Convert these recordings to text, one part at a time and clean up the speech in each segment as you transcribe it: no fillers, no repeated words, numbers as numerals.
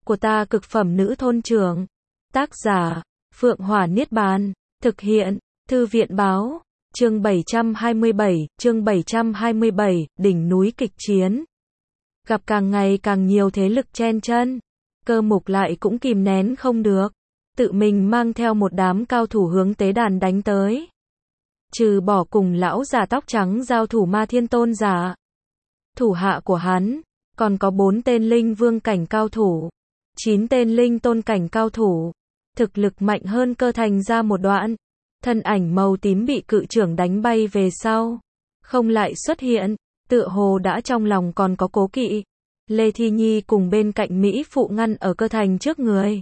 của ta cực phẩm nữ thôn trưởng. Tác giả, Phượng Hỏa Niết Bàn. Thực hiện, Thư viện Báo. Chương 727, đỉnh núi kịch chiến. Gặp càng ngày càng nhiều thế lực chen chân. Cơ Mục lại cũng kìm nén không được. Tự mình mang theo một đám cao thủ hướng tế đàn đánh tới. Trừ bỏ cùng lão già tóc trắng giao thủ Ma Thiên Tôn giả. Thủ hạ của hắn, còn có 4 tên linh vương cảnh cao thủ. 9 tên linh tôn cảnh cao thủ. Thực lực mạnh hơn Cơ Thành ra một đoạn. Thân ảnh màu tím bị cự trưởng đánh bay về sau. Không lại xuất hiện, tựa hồ đã trong lòng còn có cố kỵ. Lê Thi Nhi cùng bên cạnh Mỹ phụ ngăn ở Cơ Thành trước người.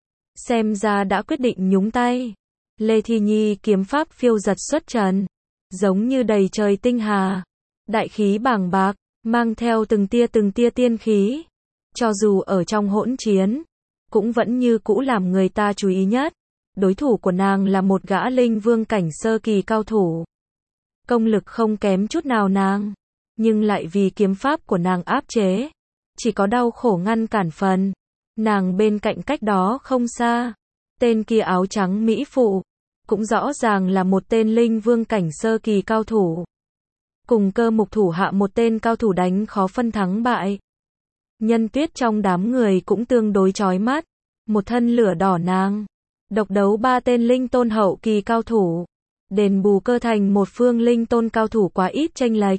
Xem ra đã quyết định nhúng tay. Lê Thi Nhi kiếm pháp phiêu giật xuất trần. Giống như đầy trời tinh hà. Đại khí bàng bạc, mang theo từng tia tiên khí. Cho dù ở trong hỗn chiến, cũng vẫn như cũ làm người ta chú ý nhất. Đối thủ của nàng là một gã linh vương cảnh sơ kỳ cao thủ. Công lực không kém chút nào nàng, nhưng lại vì kiếm pháp của nàng áp chế. Chỉ có đau khổ ngăn cản phần. Nàng bên cạnh cách đó không xa. Tên kia áo trắng Mỹ phụ, cũng rõ ràng là một tên linh vương cảnh sơ kỳ cao thủ. Cùng Cơ Mục thủ hạ một tên cao thủ đánh khó phân thắng bại. Nhân Tuyết trong đám người cũng tương đối chói mắt. Một thân lửa đỏ nàng. Độc đấu 3 tên linh tôn hậu kỳ cao thủ. Đền bù Cơ Thành một phương linh tôn cao thủ quá ít chênh lệch.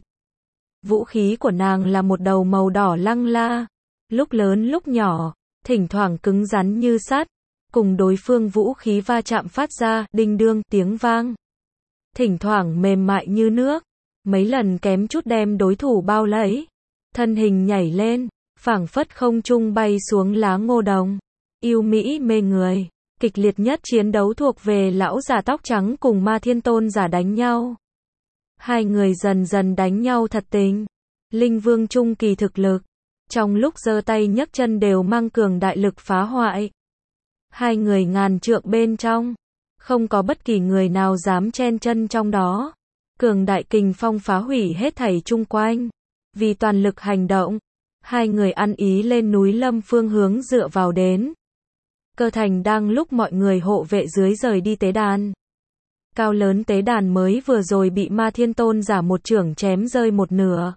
Vũ khí của nàng là một đầu màu đỏ lăng la. Lúc lớn lúc nhỏ, thỉnh thoảng cứng rắn như sắt. Cùng đối phương vũ khí va chạm phát ra đinh đương tiếng vang. Thỉnh thoảng mềm mại như nước. Mấy lần kém chút đem đối thủ bao lấy. Thân hình nhảy lên, phảng phất không trung bay xuống lá ngô đồng. Yêu mỹ mê người. Kịch liệt nhất chiến đấu thuộc về lão già tóc trắng cùng Ma Thiên Tôn giả đánh nhau. Hai người dần dần đánh nhau thật tình. Linh vương trung kỳ thực lực. Trong lúc giơ tay nhấc chân đều mang cường đại lực phá hoại. Hai người ngàn trượng bên trong. Không có bất kỳ người nào dám chen chân trong đó. Cường đại kình phong phá hủy hết thảy chung quanh. Vì toàn lực hành động. Hai người ăn ý lên núi Lâm phương hướng dựa vào đến. Cơ Thành đang lúc mọi người hộ vệ dưới rời đi tế đàn. Cao lớn tế đàn mới vừa rồi bị Ma Thiên Tôn giả một chưởng chém rơi một nửa.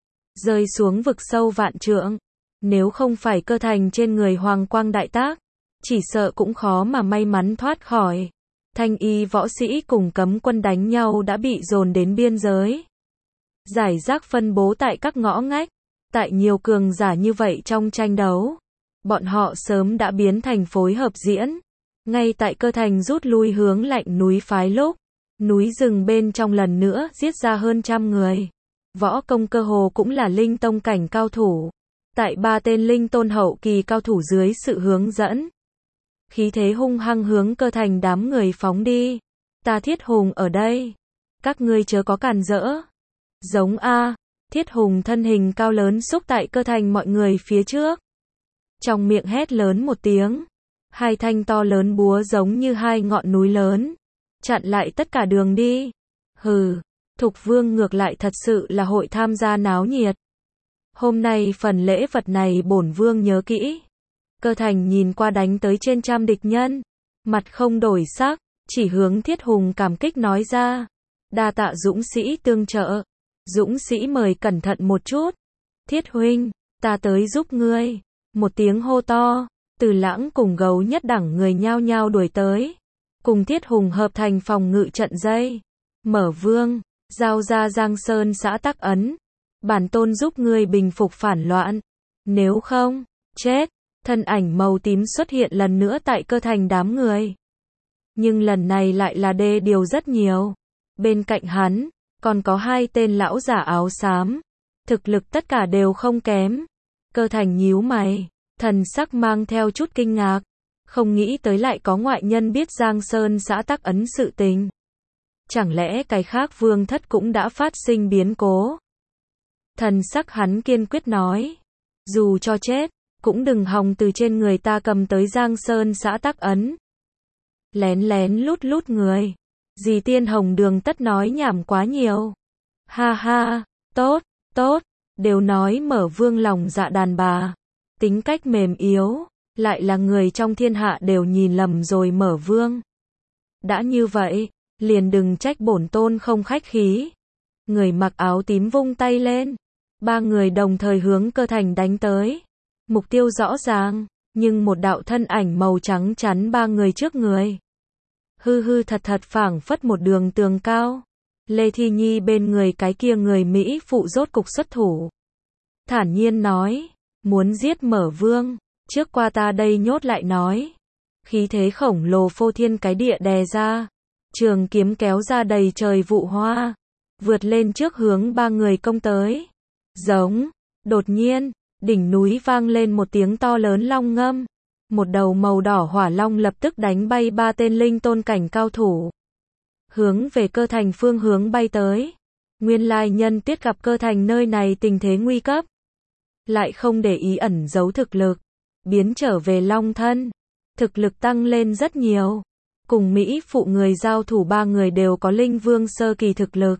Rơi xuống vực sâu vạn trượng. Nếu không phải Cơ Thành trên người hoàng quang đại tác, chỉ sợ cũng khó mà may mắn thoát khỏi. Thanh y võ sĩ cùng cấm quân đánh nhau đã bị dồn đến biên giới. Giải rác phân bố tại các ngõ ngách. Tại nhiều cường giả như vậy trong tranh đấu. Bọn họ sớm đã biến thành phối hợp diễn. Ngay tại Cơ Thành rút lui hướng lạnh núi phái lúc. Núi rừng bên trong lần nữa giết ra hơn 100 người. Võ công cơ hồ cũng là linh tông cảnh cao thủ. Tại 3 tên linh tôn hậu kỳ cao thủ dưới sự hướng dẫn. Khí thế hung hăng hướng Cơ Thành đám người phóng đi. Ta Thiết Hùng ở đây. Các ngươi chớ có cản rỡ. Giống A. Thiết Hùng thân hình cao lớn xúc tại Cơ Thành mọi người phía trước. Trong miệng hét lớn một tiếng. Hai thanh to lớn búa giống như hai ngọn núi lớn. Chặn lại tất cả đường đi. Hừ. Thục Vương ngược lại thật sự là hội tham gia náo nhiệt. Hôm nay phần lễ vật này bổn Vương nhớ kỹ. Cơ Thành nhìn qua đánh tới trên 100 địch nhân. Mặt không đổi sắc. Chỉ hướng Thiết Hùng cảm kích nói ra. Đa tạ dũng sĩ tương trợ. Dũng sĩ mời cẩn thận một chút. Thiết huynh, ta tới giúp ngươi. Một tiếng hô to. Từ Lãng cùng Gấu Nhất đẳng người nhao nhao đuổi tới. Cùng Thiết Hùng hợp thành phòng ngự trận dây. Mở Vương, giao ra Giang Sơn xã Tắc Ấn. Bản tôn giúp ngươi bình phục phản loạn. Nếu không, chết. Thân ảnh màu tím xuất hiện lần nữa tại Cơ Thành đám người. Nhưng lần này lại là đê điều rất nhiều. Bên cạnh hắn, còn có 2 tên lão giả áo xám. Thực lực tất cả đều không kém. Cơ Thành nhíu mày. Thần sắc mang theo chút kinh ngạc. Không nghĩ tới lại có ngoại nhân biết Giang Sơn xã Tắc Ấn sự tình. Chẳng lẽ cái khác vương thất cũng đã phát sinh biến cố? Thần sắc hắn kiên quyết nói. Dù cho chết, cũng đừng hòng từ trên người ta cầm tới Giang Sơn xã Tắc Ấn. Lén lén lút lút người. Dì Tiên Hồng Đường tất nói nhảm quá nhiều. Ha ha, tốt, tốt. Đều nói Mở Vương lòng dạ đàn bà. Tính cách mềm yếu. lại là người trong thiên hạ đều nhìn lầm rồi Mở Vương. Đã như vậy, liền đừng trách bổn tôn không khách khí. Người mặc áo tím vung tay lên, ba người đồng thời hướng Cơ Thành đánh tới. Mục tiêu rõ ràng, nhưng một đạo thân ảnh màu trắng chắn ba người trước người. Hư hư thật thật phảng phất một đường tường cao. Lê Thi Nhi bên người cái kia người Mỹ phụ rốt cục xuất thủ. Thản nhiên nói, muốn giết Mở Vương, trước qua ta đây nhốt lại nói. Khí thế khổng lồ phô thiên cái địa đè ra, trường kiếm kéo ra đầy trời vụ hoa, vượt lên trước hướng ba người công tới. Giống, đột nhiên, đỉnh núi vang lên một tiếng to lớn long ngâm. Một đầu màu đỏ hỏa long lập tức đánh bay ba tên linh tôn cảnh cao thủ. Hướng về Cơ Thành phương hướng bay tới. Nguyên lai Nhân Tuyết gặp Cơ Thành nơi này tình thế nguy cấp, lại không để ý ẩn giấu thực lực, biến trở về long thân. Thực lực tăng lên rất nhiều. Cùng Mỹ phụ người giao thủ ba người đều có linh vương sơ kỳ thực lực.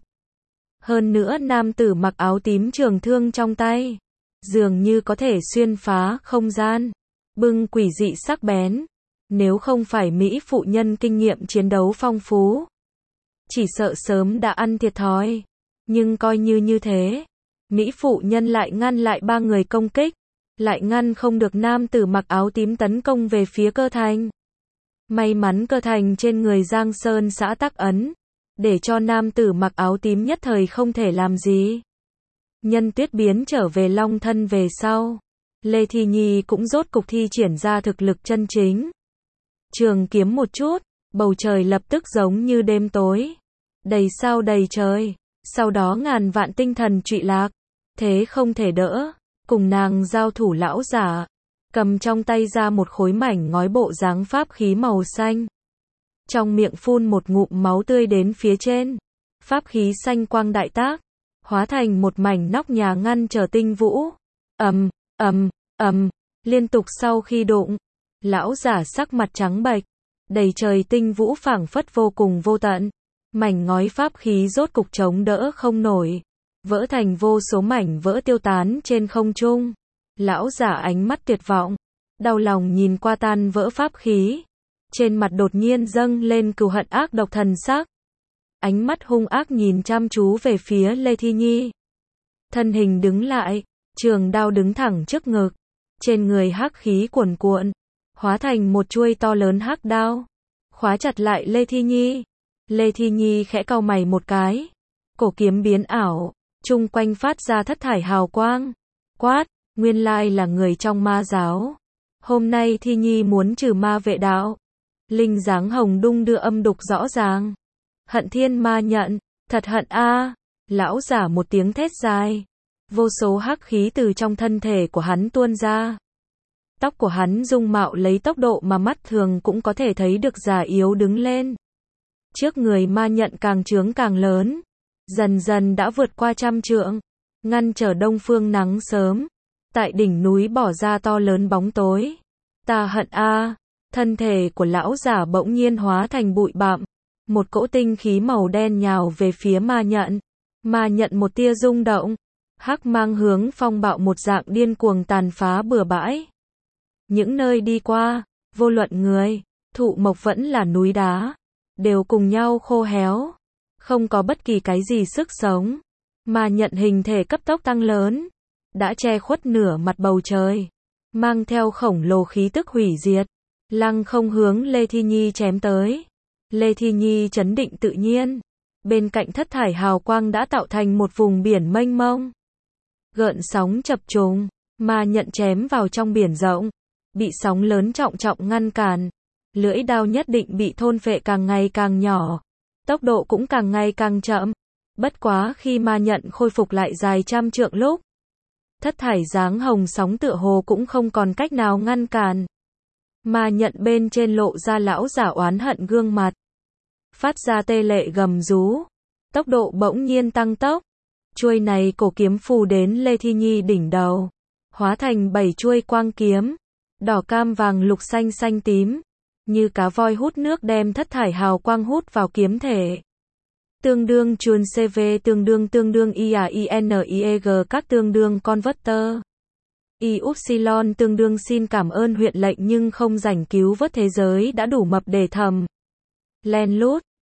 Hơn nữa nam tử mặc áo tím trường thương trong tay, dường như có thể xuyên phá không gian, bưng quỷ dị sắc bén. Nếu không phải Mỹ phụ nhân kinh nghiệm chiến đấu phong phú, chỉ sợ sớm đã ăn thiệt thòi. Nhưng coi như như thế, Mỹ phụ nhân lại ngăn lại ba người công kích, lại ngăn không được nam tử mặc áo tím tấn công về phía Cơ Thành. May mắn Cơ Thành trên người Giang Sơn xã tắc ấn, để cho nam tử mặc áo tím nhất thời không thể làm gì. Nhân Tuyết biến trở về long thân về sau, Lê Thi Nhi cũng rốt cục thi triển ra thực lực chân chính. Trường kiếm một chút, bầu trời lập tức giống như đêm tối, đầy sao đầy trời, sau đó ngàn vạn tinh thần trụy lạc, thế không thể đỡ. Cùng nàng giao thủ lão giả, cầm trong tay ra một khối mảnh ngói bộ dáng pháp khí màu xanh. Trong miệng phun một ngụm máu tươi đến phía trên. Pháp khí xanh quang đại tác, hóa thành một mảnh nóc nhà ngăn trở tinh vũ. Ầm, ầm, ầm, liên tục sau khi đụng, lão giả sắc mặt trắng bệch, đầy trời tinh vũ phảng phất vô cùng vô tận. Mảnh ngói pháp khí rốt cục chống đỡ không nổi, vỡ thành vô số mảnh vỡ tiêu tán trên không trung. Lão giả ánh mắt tuyệt vọng, đau lòng nhìn qua tan vỡ pháp khí, trên mặt đột nhiên dâng lên cừu hận ác độc thần sắc. Ánh mắt hung ác nhìn chăm chú về phía Lê Thi Nhi. Thân hình đứng lại, trường đao đứng thẳng trước ngực, trên người hắc khí cuồn cuộn, hóa thành một chuôi to lớn hắc đao, khóa chặt lại Lê Thi Nhi. Lê Thi Nhi khẽ cau mày một cái, cổ kiếm biến ảo, chung quanh phát ra thất thải hào quang. Quát, nguyên lai là người trong ma giáo. Hôm nay Thi Nhi muốn trừ ma vệ đạo. Linh dáng hồng đung đưa âm đục rõ ràng. Hận thiên ma nhận, thật hận a. Lão giả một tiếng thét dài. Vô số hắc khí từ trong thân thể của hắn tuôn ra. Tóc của hắn dung mạo lấy tốc độ mà mắt thường cũng có thể thấy được già yếu đứng lên. Trước người ma nhận càng trướng càng lớn, dần dần đã vượt qua 100 trượng, ngăn trở đông phương nắng sớm. Tại đỉnh núi bỏ ra to lớn bóng tối. Ta hận a. Thân thể của lão giả bỗng nhiên hóa thành bụi bặm, một cỗ tinh khí màu đen nhào về phía ma nhận. Ma nhận một tia rung động, hắc mang hướng phong bạo một dạng điên cuồng tàn phá bừa bãi. Những nơi đi qua, vô luận người, thụ mộc vẫn là núi đá, đều cùng nhau khô héo, không có bất kỳ cái gì sức sống. Ma nhận hình thể cấp tốc tăng lớn, đã che khuất nửa mặt bầu trời, mang theo khổng lồ khí tức hủy diệt, lăng không hướng Lê Thi Nhi chém tới. Lê Thi Nhi trấn định tự nhiên, bên cạnh thất thải hào quang đã tạo thành một vùng biển mênh mông. Gợn sóng chập trùng, ma nhận chém vào trong biển rộng, bị sóng lớn trọng trọng ngăn cản. Lưỡi đao nhất định bị thôn phệ càng ngày càng nhỏ, tốc độ cũng càng ngày càng chậm. Bất quá khi ma nhận khôi phục lại dài 100 trượng lúc, thất thải dáng hồng sóng tựa hồ cũng không còn cách nào ngăn cản. Ma nhận bên trên lộ ra lão giả oán hận gương mặt, phát ra tê lệ gầm rú, tốc độ bỗng nhiên tăng tốc. Chuôi này cổ kiếm phù đến Lê Thi Nhi đỉnh đầu, hóa thành 7 chuôi quang kiếm, đỏ cam vàng lục xanh xanh tím, như cá voi hút nước đem thất thải hào quang hút vào kiếm thể. Tương đương chuồn CV tương đương IAINIEG các tương đương converter. Y-upsilon tương đương xin cảm ơn huyện lệnh nhưng không rảnh cứu vớt thế giới đã đủ mập để thầm. Len lút.